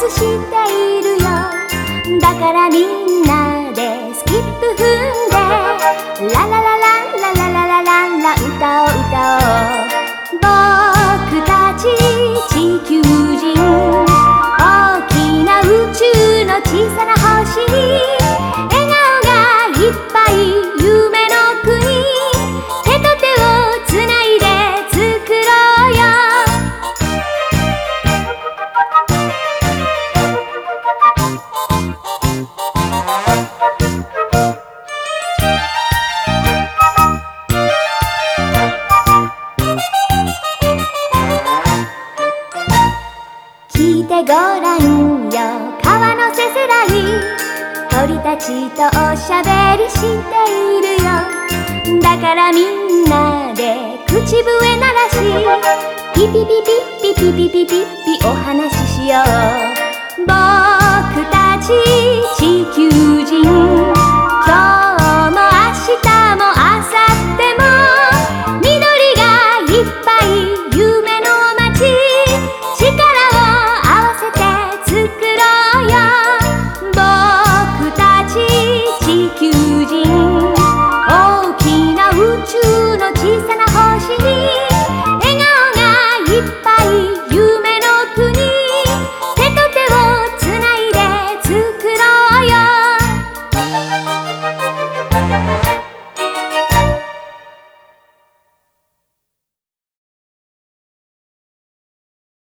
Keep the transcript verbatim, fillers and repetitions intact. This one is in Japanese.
スしているよ。だからみんなでスキップ踏んでララララララララララ歌おう歌おう。僕たち地球人、大きな宇宙の小さな星、笑顔がいっぱい夢の国、手と手をつないで作ろうよ。聞いてごらんよ、川のせせらぎ、鳥たちとおしゃべりしているよ。だからみんなで口笛鳴らし、ピピピピピピピピピピお話ししよう。